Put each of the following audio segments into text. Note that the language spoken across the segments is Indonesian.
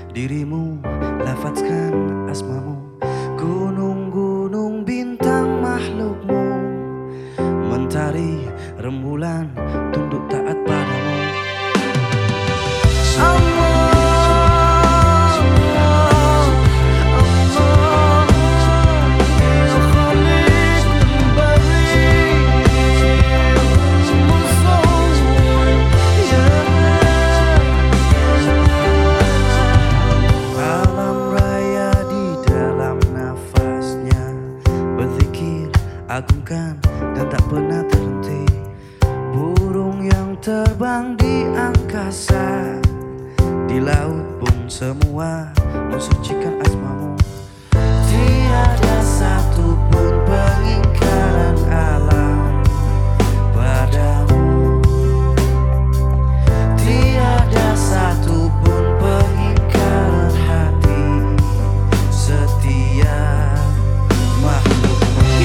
dirimu, lafazkan asmamu. Gunung-gunung bintang makhlukmu, mentari rembulan tunduk taat padamu. Agungkan dan tak pernah terhenti, burung yang terbang di angkasa, di laut pun semua mensucikan asmamu. Tiada satu pun pengingkaran alam padamu, tiada satu pun pengingkaran hati setia makhluk.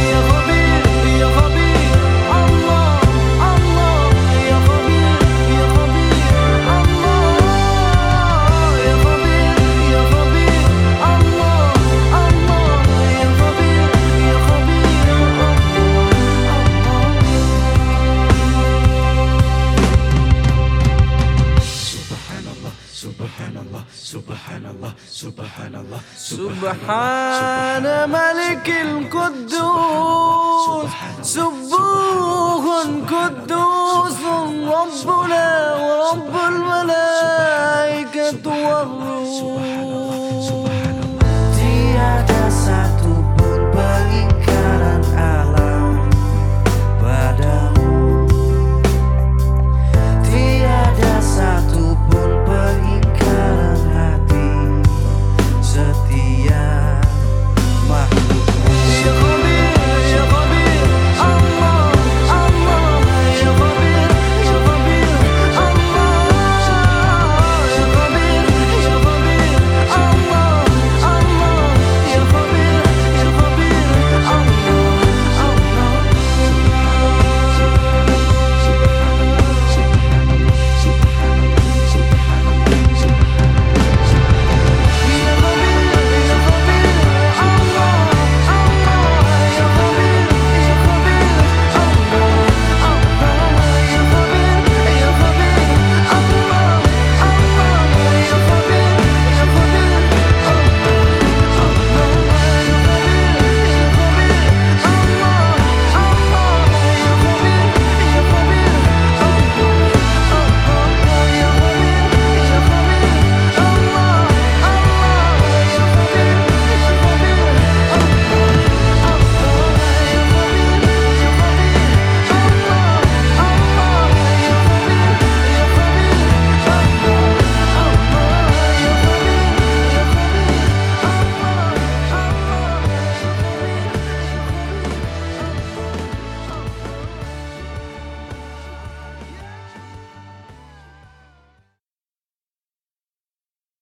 Subhanallah, subhanallah, subhana malikil quddus, subuhun quddus, rabbuna wa rabbul malaikatu war ruh.